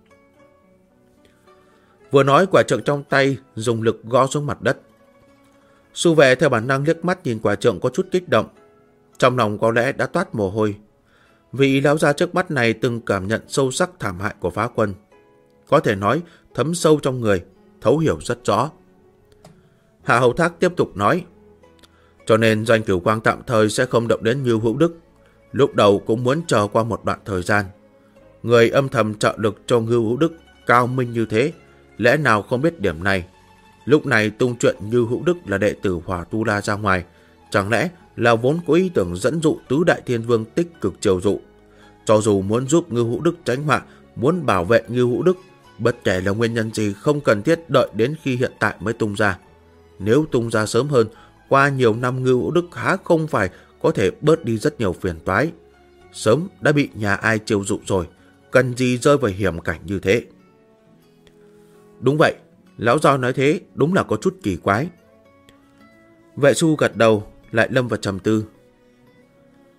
Vừa nói, quả trượng trong tay dùng lực gõ xuống mặt đất. Su vệ theo bản năng liếc mắt nhìn quả trượng có chút kích động, trong lòng có lẽ đã toát mồ hôi. Vị lão già trước mắt này từng cảm nhận sâu sắc thảm hại của phá quân, có thể nói thấm sâu trong người, thấu hiểu rất rõ. Hạ Hầu Thác tiếp tục nói: cho nên Doanh Cửu Quang tạm thời sẽ không động đến Ngưu Hữu Đức. Lúc đầu cũng muốn chờ qua một đoạn thời gian. Người âm thầm trợ lực cho Ngưu Hữu Đức cao minh như thế, lẽ nào không biết điểm này? Lúc này tung chuyện Ngưu Hữu Đức là đệ tử Hỏa Tu La ra ngoài, chẳng lẽ là vốn có ý tưởng dẫn dụ tứ đại thiên vương tích cực chiều dụ? Cho dù muốn giúp Ngưu Hữu Đức tránh họa, muốn bảo vệ Ngưu Hữu Đức, bất kể là nguyên nhân gì không cần thiết đợi đến khi hiện tại mới tung ra. Nếu tung ra sớm hơn, qua nhiều năm Ngưu Hữu Đức há không phải có thể bớt đi rất nhiều phiền toái. Sớm đã bị nhà ai chiều dụ rồi, cần gì rơi vào hiểm cảnh như thế? Đúng vậy, lão già nói thế đúng là có chút kỳ quái. Vệ Su gật đầu, lại lâm vào trầm tư.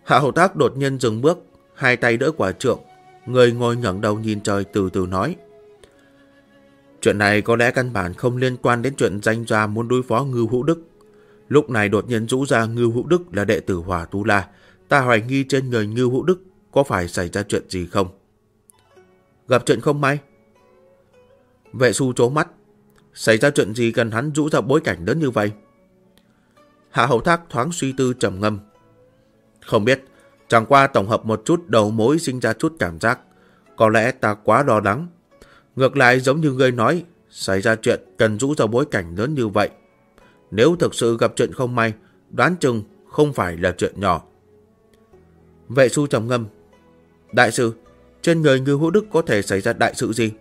Hạ Hầu Thác đột nhiên dừng bước, hai tay đỡ quả trượng, người ngồi ngẩng đầu nhìn trời từ từ nói. Chuyện này có lẽ căn bản không liên quan đến chuyện danh gia muốn đối phó Ngưu Hữu Đức. Lúc này đột nhiên rũ ra Ngưu Hữu Đức là đệ tử Hỏa Tu La. Ta hoài nghi trên người Ngưu Hữu Đức có phải xảy ra chuyện gì không? Gặp chuyện không may? Vệ Xu trố mắt. Xảy ra chuyện gì cần hắn rũ ra bối cảnh lớn như vậy? Hạ Hầu Thác thoáng suy tư trầm ngâm. Không biết, chẳng qua tổng hợp một chút đầu mối sinh ra chút cảm giác. Có lẽ ta quá lo lắng. Ngược lại giống như ngươi nói, xảy ra chuyện cần rũ ra bối cảnh lớn như vậy. Nếu thực sự gặp chuyện không may, đoán chừng không phải là chuyện nhỏ. Vệ Xu trầm ngâm. Đại sư, trên người Ngưu Hữu Đức có thể xảy ra đại sự gì?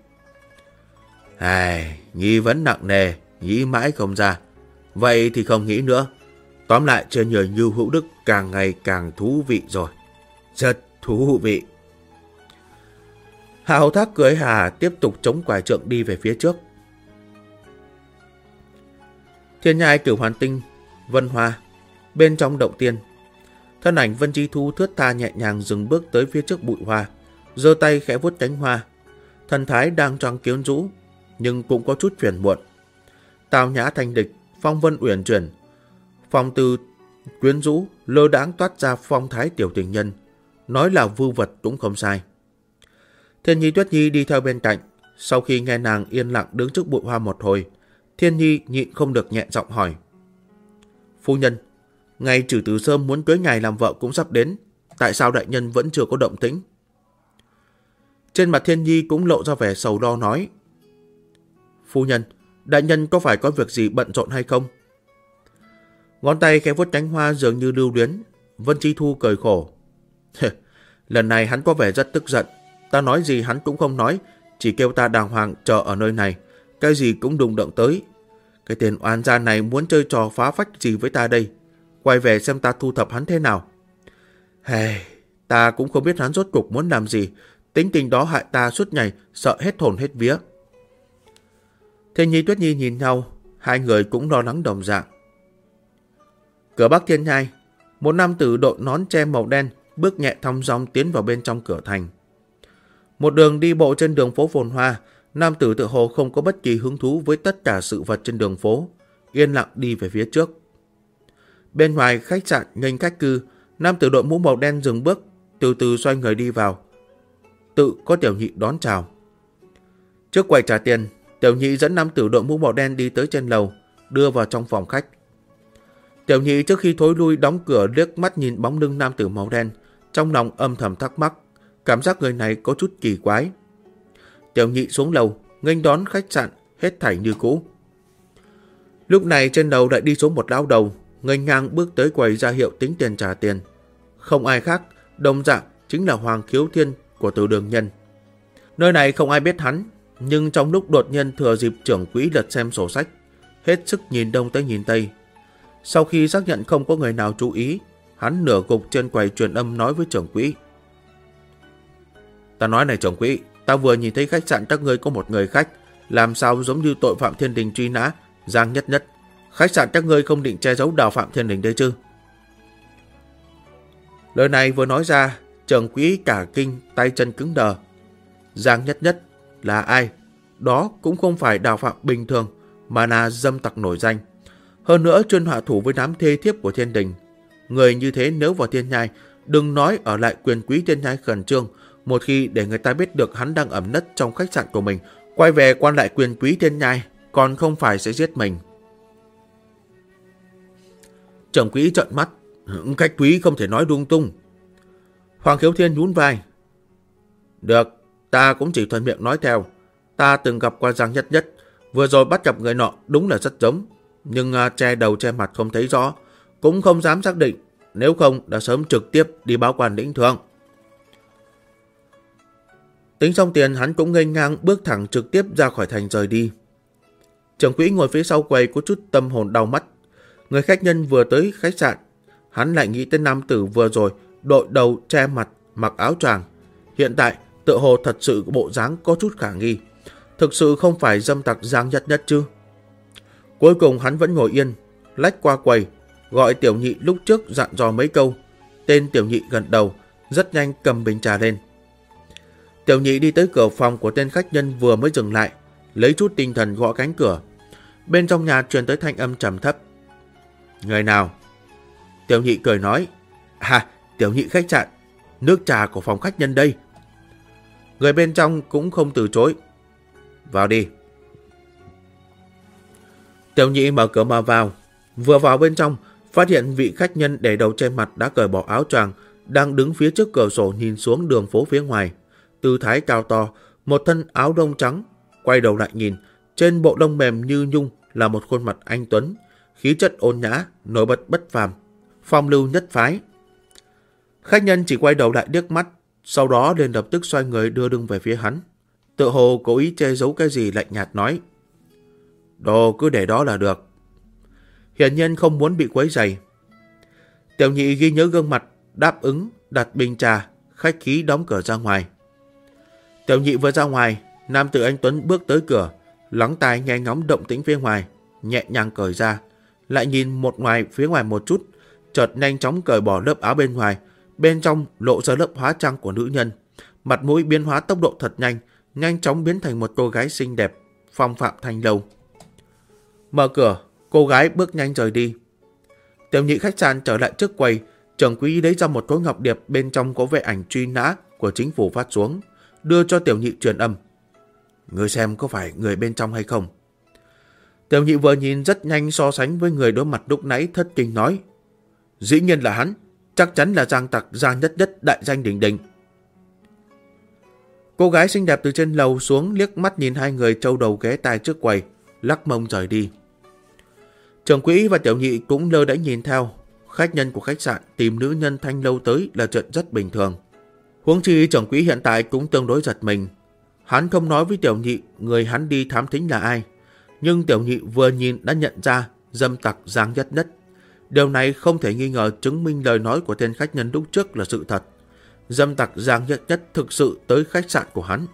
Nghi vấn nặng nề, nghĩ mãi không ra. Vậy thì không nghĩ nữa. Tóm lại trên người Ngưu Hữu Đức càng ngày càng thú vị rồi. Rất thú vị. Hạ Hầu Thác cười hà tiếp tục chống quải trượng đi về phía trước. Thiên nhai Cửu Hoàn Tinh, Vân Hoa, bên trong động tiên. Thân ảnh Vân Chi Thu thướt tha nhẹ nhàng dừng bước tới phía trước bụi hoa, giơ tay khẽ vuốt cánh hoa. Thần thái đang trong quyến rũ, nhưng cũng có chút phiền muộn. Tào nhã thanh địch, phong vân uyển chuyển, phong tư quyến rũ, lơ đãng toát ra phong thái tiểu tình nhân. Nói là vưu vật cũng không sai. Thiên Nhi Tuyết Nhi đi theo bên cạnh. Sau khi nghe nàng yên lặng đứng trước bụi hoa một hồi, Thiên Nhi nhịn không được nhẹ giọng hỏi. Phu nhân, ngày Trử Tử Sơm muốn cưới ngài làm vợ cũng sắp đến. Tại sao đại nhân vẫn chưa có động tĩnh? Trên mặt Thiên Nhi cũng lộ ra vẻ sầu lo nói. Phu nhân, đại nhân có phải có việc gì bận rộn hay không? Ngón tay khẽ vuốt cánh hoa dường như lưu luyến. Vân Chi Thu cười khổ. Lần này hắn có vẻ rất tức giận. Ta nói gì hắn cũng không nói, chỉ kêu ta đàng hoàng chờ ở nơi này. Cái gì cũng đụng động tới. Cái tên oan gia này muốn chơi trò phá phách gì với ta đây? Quay về xem ta thu thập hắn thế nào. Ta cũng không biết hắn rốt cục muốn làm gì. Tính tình đó hại ta suốt ngày, sợ hết hồn hết vía. Thiên Nhi Tuyết Nhi nhìn nhau, hai người cũng lo lắng đồng dạng. Cửa Bắc Thiên Nhai, một nam tử đội nón tre màu đen bước nhẹ thong dong tiến vào bên trong cửa thành. Một đường đi bộ trên đường phố phồn hoa, nam tử tự hồ không có bất kỳ hứng thú với tất cả sự vật trên đường phố, yên lặng đi về phía trước. Bên ngoài khách sạn nghênh khách cư, nam tử đội mũ màu đen dừng bước, từ từ xoay người đi vào. Tự có tiểu nhị đón chào. Trước quầy trả tiền, tiểu nhị dẫn nam tử đội mũ màu đen đi tới trên lầu, đưa vào trong phòng khách. Tiểu nhị trước khi thối lui đóng cửa liếc mắt nhìn bóng lưng nam tử màu đen, trong lòng âm thầm thắc mắc, cảm giác người này có chút kỳ quái. Tiểu nhị xuống lầu, nghênh đón khách sạn, hết thảy như cũ. Lúc này trên đầu lại đi xuống một lão đầu, nghênh ngang bước tới quầy ra hiệu tính tiền trả tiền. Không ai khác, đồng dạng chính là Hoàng Khiếu Thiên của Từ Đường Nhân. Nơi này không ai biết hắn, nhưng trong lúc đột nhiên thừa dịp trưởng quỹ lật xem sổ sách, hết sức nhìn đông tới nhìn tây. Sau khi xác nhận không có người nào chú ý, hắn nửa gục trên quầy truyền âm nói với trưởng quỹ. Ta nói này trưởng quỹ, ta vừa nhìn thấy khách sạn các ngươi có một người khách, làm sao giống như tội phạm thiên đình truy nã, Giang Nhất Nhất. Khách sạn các ngươi không định che giấu đào phạm thiên đình đây chứ? Lời này vừa nói ra, trưởng quỹ cả kinh, tay chân cứng đờ. Giang Nhất Nhất là ai? Đó cũng không phải đào phạm bình thường, mà là dâm tặc nổi danh. Hơn nữa chuyên hạ thủ với đám thê thiếp của thiên đình. Người như thế nếu vào thiên nhai, đừng nói ở lại quyền quý thiên nhai khẩn trương. Một khi để người ta biết được hắn đang ẩn nấp trong khách sạn của mình, quay về quan lại quyền quý thiên nhai, còn không phải sẽ giết mình. Trưởng quỹ trợn mắt. Khách quý không thể nói lung tung. Hoàng Khiếu Thiên nhún vai. Được, ta cũng chỉ thuận miệng nói theo. Ta từng gặp qua Giang Nhất Nhất, vừa rồi bắt gặp người nọ đúng là rất giống, nhưng che đầu che mặt không thấy rõ, cũng không dám xác định, nếu không đã sớm trực tiếp đi báo quan lĩnh thưởng. Tính xong tiền, hắn cũng nghênh ngang bước thẳng trực tiếp ra khỏi thành rời đi. Trưởng quỹ ngồi phía sau quầy có chút tâm hồn đau mắt. Người khách nhân vừa tới khách sạn, hắn lại nghĩ tới nam tử vừa rồi đội đầu che mặt mặc áo choàng, hiện tại tựa hồ thật sự bộ dáng có chút khả nghi. Thực sự không phải dâm tặc Giang Nhất Nhất chứ? Cuối cùng hắn vẫn ngồi yên, lách qua quầy, gọi tiểu nhị lúc trước dặn dò mấy câu. Tên tiểu nhị gần đầu, rất nhanh cầm bình trà lên. Tiểu nhị đi tới cửa phòng của tên khách nhân vừa mới dừng lại, lấy chút tinh thần gõ cánh cửa. Bên trong nhà truyền tới thanh âm trầm thấp. Người nào? Tiểu nhị cười nói. Tiểu nhị khách sạn, nước trà của phòng khách nhân đây. Người bên trong cũng không từ chối. Vào đi. Tiểu nhị mở cửa mà vào. Vừa vào bên trong, phát hiện vị khách nhân để đầu trên mặt đã cởi bỏ áo choàng, đang đứng phía trước cửa sổ nhìn xuống đường phố phía ngoài. Tư thái cao to, một thân áo đông trắng. Quay đầu lại nhìn, trên bộ lông mềm như nhung là một khuôn mặt anh tuấn, khí chất ôn nhã, nổi bật bất phàm, phong lưu nhất phái. Khách nhân chỉ quay đầu lại liếc mắt, sau đó liền lập tức xoay người đưa lưng về phía hắn. Tựa hồ cố ý che giấu cái gì, lạnh nhạt nói. Đồ cứ để đó là được. Hiển nhiên không muốn bị quấy rầy. Tiểu nhị ghi nhớ gương mặt, đáp ứng, đặt bình trà, khách khí đóng cửa ra ngoài. Tiểu nhị vừa ra ngoài, nam tử anh tuấn bước tới cửa, lắng tai nghe ngóng động tĩnh phía ngoài, nhẹ nhàng cởi ra, lại nhìn phía ngoài một chút, chợt nhanh chóng cởi bỏ lớp áo bên ngoài, bên trong lộ ra lớp hóa trang của nữ nhân, mặt mũi biến hóa tốc độ thật nhanh, nhanh chóng biến thành một cô gái xinh đẹp, phong phạm thanh lâu. Mở cửa, cô gái bước nhanh rời đi. Tiểu nhị khách sạn trở lại trước quầy, trưởng quỹ lấy ra một khối ngọc điệp bên trong có vẽ ảnh truy nã của chính phủ phát xuống, đưa cho tiểu nhị truyền âm. Người xem có phải người bên trong hay không? Tiểu nhị vừa nhìn rất nhanh so sánh với người đối mặt lúc nãy, thất kinh nói. Dĩ nhiên là hắn, chắc chắn là giang tặc Giang Nhất Nhất đại danh đỉnh đỉnh. Cô gái xinh đẹp từ trên lầu xuống liếc mắt nhìn hai người trâu đầu ghé tai trước quầy, lắc mông rời đi. Trưởng quỹ và tiểu nhị cũng lơ đễnh nhìn theo. Khách nhân của khách sạn tìm nữ nhân thanh lâu tới là chuyện rất bình thường. Huống chi trưởng quỹ hiện tại cũng tương đối giật mình. Hắn không nói với tiểu nhị người hắn đi thám thính là ai, nhưng tiểu nhị vừa nhìn đã nhận ra dâm tặc Giang Nhất Nhất. Điều này không thể nghi ngờ chứng minh lời nói của tên khách nhân lúc trước là sự thật. Dâm tặc Giang Nhất Nhất thực sự tới khách sạn của hắn.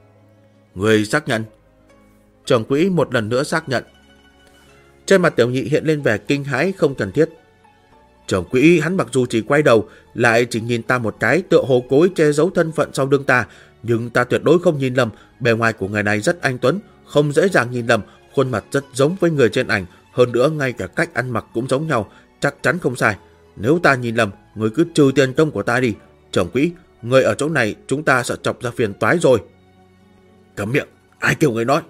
Người xác nhận. Trưởng quỹ một lần nữa xác nhận. Trên mặt tiểu nhị hiện lên vẻ kinh hãi không cần thiết. Trưởng quỹ hắn mặc dù chỉ quay đầu, lại chỉ nhìn ta một cái, tựa hồ cố ý che giấu thân phận sau lưng ta, nhưng ta tuyệt đối không nhìn lầm. Bề ngoài của người này rất anh tuấn, không dễ dàng nhìn lầm, khuôn mặt rất giống với người trên ảnh, hơn nữa ngay cả cách ăn mặc cũng giống nhau, chắc chắn không sai. Nếu ta nhìn lầm, người cứ trừ tiền công của ta đi. Trưởng quỹ, người ở chỗ này chúng ta sợ chọc ra phiền toái rồi. Cấm miệng, ai kêu người nói?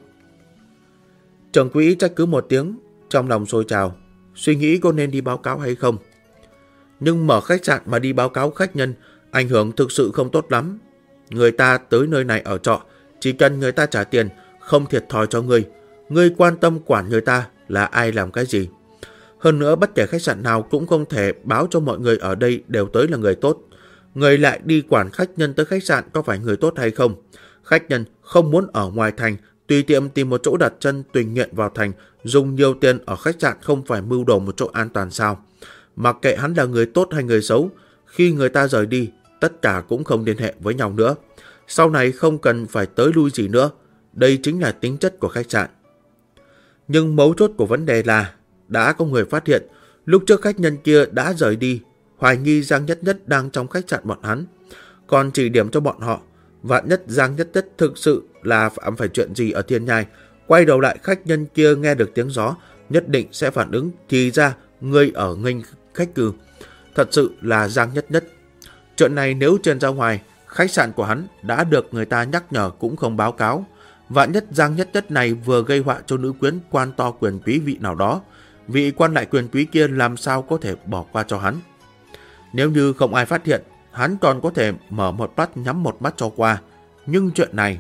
Trưởng quỹ trách cứ một tiếng, trong lòng sôi trào, suy nghĩ có nên đi báo cáo hay không. Nhưng mở khách sạn mà đi báo cáo khách nhân, ảnh hưởng thực sự không tốt lắm. Người ta tới nơi này ở trọ, chỉ cần người ta trả tiền, không thiệt thòi cho ngươi. Ngươi quan tâm quản người ta là ai làm cái gì. Hơn nữa bất kể khách sạn nào cũng không thể báo cho mọi người ở đây đều tới là người tốt. Người lại đi quản khách nhân tới khách sạn có phải người tốt hay không? Khách nhân không muốn ở ngoài thành, tùy tiện tìm một chỗ đặt chân tùy nguyện vào thành, dùng nhiều tiền ở khách sạn không phải mưu đồ một chỗ an toàn sao? Mặc kệ hắn là người tốt hay người xấu, khi người ta rời đi, tất cả cũng không liên hệ với nhau nữa. Sau này không cần phải tới lui gì nữa. Đây chính là tính chất của khách sạn. Nhưng mấu chốt của vấn đề là đã có người phát hiện lúc trước khách nhân kia đã rời đi, hoài nghi Giang Nhất Nhất đang trong khách sạn bọn hắn, còn chỉ điểm cho bọn họ. Vạn nhất Giang Nhất Nhất thực sự là phạm phải chuyện gì ở Thiên Nhai, quay đầu lại khách nhân kia nghe được tiếng gió nhất định sẽ phản ứng, thì ra người ở nghênh khách cư thật sự là Giang Nhất Nhất. Chuyện này nếu truyền ra ngoài, khách sạn của hắn đã được người ta nhắc nhở cũng không báo cáo. Vạn nhất Giang Nhất Nhất này vừa gây họa cho nữ quyến quan to quyền quý vị nào đó, vị quan lại quyền quý kia làm sao có thể bỏ qua cho hắn. Nếu như không ai phát hiện, hắn còn có thể mở một mắt nhắm một mắt cho qua. Nhưng chuyện này...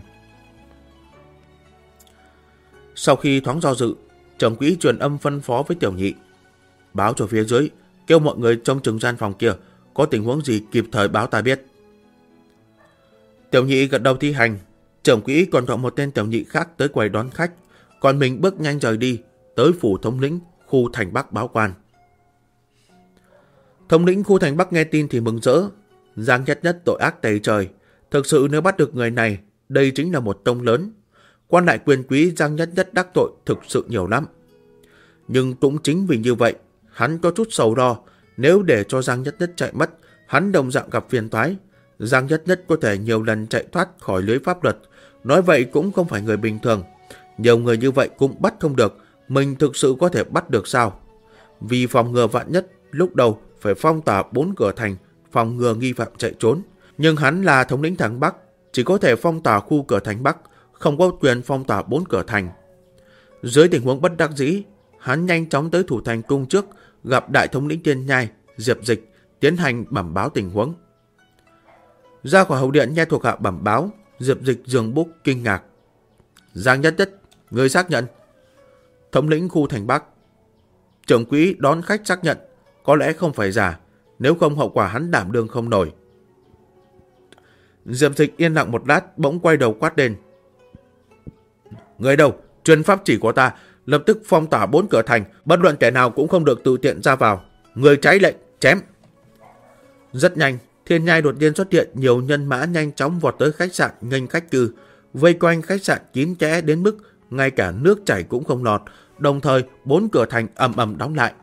Sau khi thoáng do dự, trưởng quỹ truyền âm phân phó với tiểu nhị. Báo cho phía dưới, kêu mọi người trông chừng gian phòng kia, có tình huống gì kịp thời báo ta biết. Tiểu nhị gật đầu thi hành. Trưởng quỹ còn gọi một tên tiểu nhị khác tới quầy đón khách, còn mình bước nhanh rời đi, tới phủ thống lĩnh khu thành Bắc báo quan. Thống lĩnh khu thành Bắc nghe tin thì mừng rỡ. Giang Nhất Nhất tội ác tày trời, thực sự nếu bắt được người này, đây chính là một công lớn. Quan lại quyền quý Giang Nhất Nhất đắc tội thực sự nhiều lắm. Nhưng cũng chính vì như vậy, hắn có chút sầu lo, nếu để cho Giang Nhất Nhất chạy mất, hắn đồng dạng gặp phiền toái. Giang Nhất Nhất có thể nhiều lần chạy thoát khỏi lưới pháp luật, nói vậy cũng không phải người bình thường. Nhiều người như vậy cũng bắt không được, mình thực sự có thể bắt được sao? Vì phòng ngừa vạn nhất, lúc đầu phải phong tỏa 4 cửa thành, phòng ngừa nghi phạm chạy trốn. Nhưng hắn là thống lĩnh thành Bắc, chỉ có thể phong tỏa khu cửa thành Bắc, không có quyền phong tỏa 4 cửa thành. Dưới tình huống bất đắc dĩ, hắn nhanh chóng tới thủ thành cung trước, gặp đại thống lĩnh Tiên Nhai, Diệp Dịch, tiến hành bẩm báo tình huống. Ra khỏi hậu điện nghe thuộc hạ bẩm báo, Diệp Dịch dường búc kinh ngạc. Giang Nhất Nhất, người xác nhận. Thống lĩnh khu thành Bắc. Trưởng quỹ đón khách xác nhận, có lẽ không phải giả, nếu không hậu quả hắn đảm đương không nổi. Diệp Dịch yên lặng một lát, bỗng quay đầu quát lên. Người đâu, truyền pháp chỉ của ta, lập tức phong tỏa 4 cửa thành, bất luận kẻ nào cũng không được tự tiện ra vào. Người trái lệnh, chém. Rất nhanh, Thiên Nhai đột nhiên xuất hiện, nhiều nhân mã nhanh chóng vọt tới khách sạn nghênh khách cư, vây quanh khách sạn kín kẽ đến mức ngay cả nước chảy cũng không lọt, đồng thời 4 cửa thành ầm ầm đóng lại.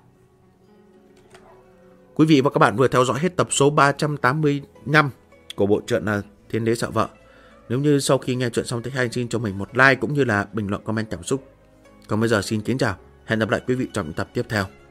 Quý vị và các bạn vừa theo dõi hết tập số 385 của bộ truyện Thiên Đế Sợ Vợ. Nếu như sau khi nghe chuyện xong thấy hay, xin cho mình một like cũng như là bình luận comment cảm xúc. Còn bây giờ xin kính chào, hẹn gặp lại quý vị trong những tập tiếp theo.